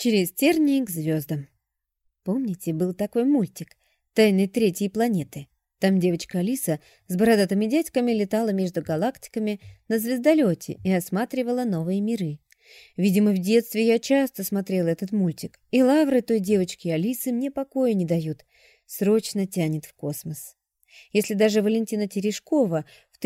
Через тернии к звездам. Помните, был такой мультик «Тайны третьей планеты»? Там девочка Алиса с бородатыми дядьками летала между галактиками на звездолете и осматривала новые миры. Видимо, в детстве я часто смотрела этот мультик, и лавры той девочки Алисы мне покоя не дают. Срочно тянет в космос. Если даже Валентина Терешкова в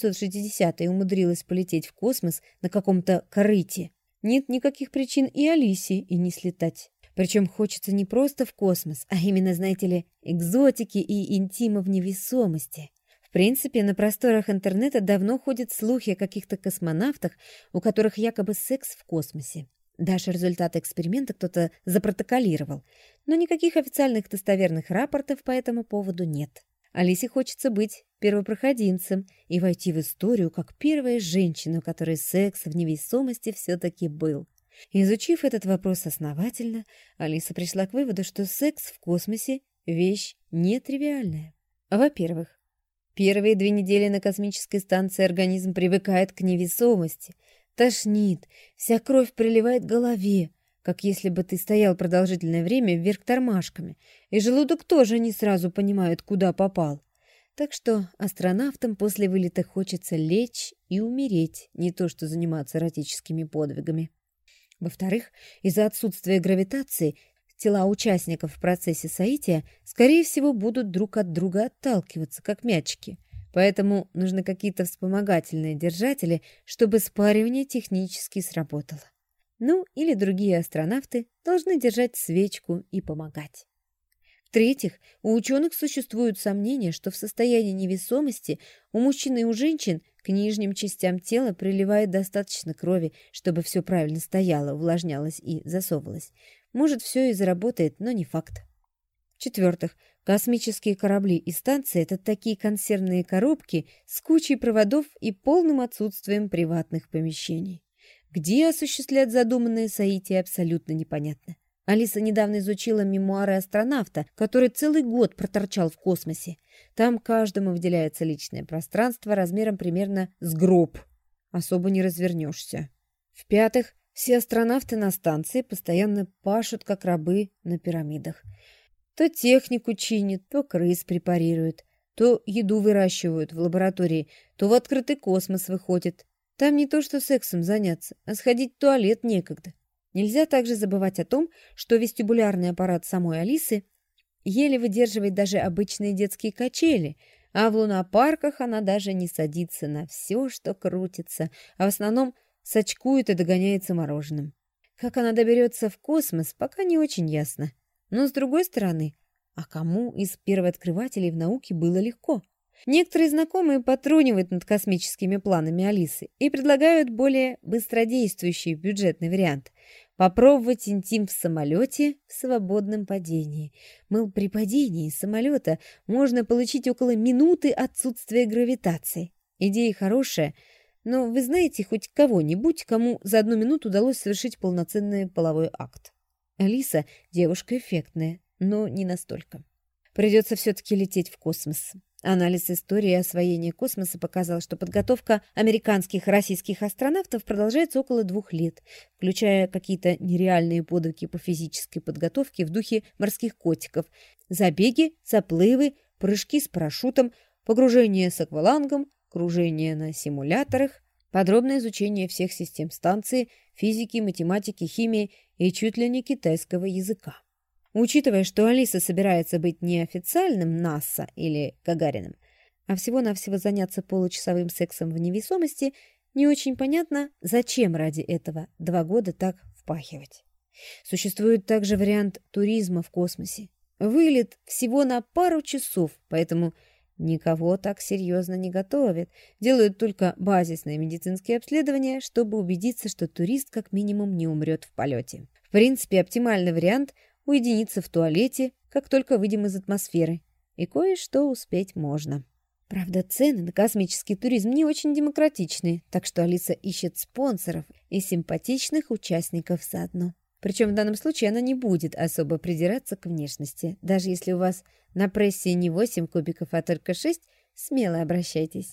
1960-е умудрилась полететь в космос на каком-то корыте, нет никаких причин и Алисе и не слетать. Причем хочется не просто в космос, а именно, знаете ли, экзотики и интима в невесомости. В принципе, на просторах интернета давно ходят слухи о каких-то космонавтах, у которых якобы секс в космосе. Даже результаты эксперимента кто-то запротоколировал, но никаких официальных достоверных рапортов по этому поводу нет. Алисе хочется быть первопроходимцем и войти в историю как первая женщина, у которой секс в невесомости все-таки был. Изучив этот вопрос основательно, Алиса пришла к выводу, что секс в космосе – вещь нетривиальная. Во-первых, первые 2 недели на космической станции организм привыкает к невесомости. Тошнит, вся кровь приливает к голове, как если бы ты стоял продолжительное время вверх тормашками, и желудок тоже не сразу понимает, куда попал. Так что астронавтам после вылета хочется лечь и умереть, не то что заниматься эротическими подвигами. Во-вторых, из-за отсутствия гравитации тела участников в процессе соития, скорее всего, будут друг от друга отталкиваться, как мячики. Поэтому нужны какие-то вспомогательные держатели, чтобы спаривание технически сработало. Ну, или другие астронавты должны держать свечку и помогать. В-третьих, у ученых существуют сомнения, что в состоянии невесомости у мужчин и у женщин к нижним частям тела приливает достаточно крови, чтобы все правильно стояло, увлажнялось и засовывалось. Может, все и заработает, но не факт. В-четвертых, космические корабли и станции – это такие консервные коробки с кучей проводов и полным отсутствием приватных помещений. Где осуществлять задуманное соитие, абсолютно непонятно. Алиса недавно изучила мемуары астронавта, который целый год проторчал в космосе. Там каждому выделяется личное пространство размером примерно с гроб. Особо не развернешься. В-пятых, все астронавты на станции постоянно пашут, как рабы на пирамидах. То технику чинят, то крыс препарируют, то еду выращивают в лаборатории, то в открытый космос выходят. Там не то что сексом заняться, а сходить в туалет некогда. Нельзя также забывать о том, что вестибулярный аппарат самой Алисы еле выдерживает даже обычные детские качели, а в лунопарках она даже не садится на все, что крутится, а в основном сочкует и догоняется мороженым. Как она доберется в космос, пока не очень ясно. Но, с другой стороны, а кому из первооткрывателей в науке было легко? Некоторые знакомые потрунивают над космическими планами Алисы и предлагают более быстродействующий бюджетный вариант – попробовать интим в самолете в свободном падении. Мол, при падении из самолета можно получить около минуты отсутствия гравитации. Идея хорошая, но вы знаете хоть кого-нибудь, кому за 1 минуту удалось совершить полноценный половой акт? Алиса – девушка эффектная, но не настолько. Придется все-таки лететь в космос. Анализ истории освоения космоса показал, что подготовка американских и российских астронавтов продолжается около 2 лет, включая какие-то нереальные подвиги по физической подготовке в духе морских котиков, забеги, заплывы, прыжки с парашютом, погружение с аквалангом, кружение на симуляторах, подробное изучение всех систем станции, физики, математики, химии и чуть ли не китайского языка. Учитывая, что Алиса собирается быть не официальным НАСА или Гагариным, а всего-навсего заняться получасовым сексом в невесомости, не очень понятно, зачем ради этого 2 года так впахивать. Существует также вариант туризма в космосе. Вылет всего на пару часов, поэтому никого так серьезно не готовят. Делают только базисные медицинские обследования, чтобы убедиться, что турист как минимум не умрет в полете. В принципе, оптимальный вариант – уединиться в туалете, как только выйдем из атмосферы. И кое-что успеть можно. Правда, цены на космический туризм не очень демократичные, так что Алиса ищет спонсоров и симпатичных участников заодно. Причем в данном случае она не будет особо придираться к внешности. Даже если у вас на прессе не 8 кубиков, а только 6, смело обращайтесь.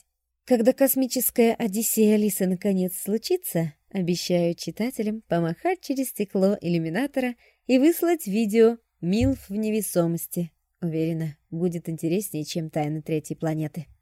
Когда космическая Одиссея Алисы наконец случится, обещаю читателям помахать через стекло иллюминатора и выслать видео «Милф в невесомости». Уверена, будет интереснее, чем «Тайны третьей планеты».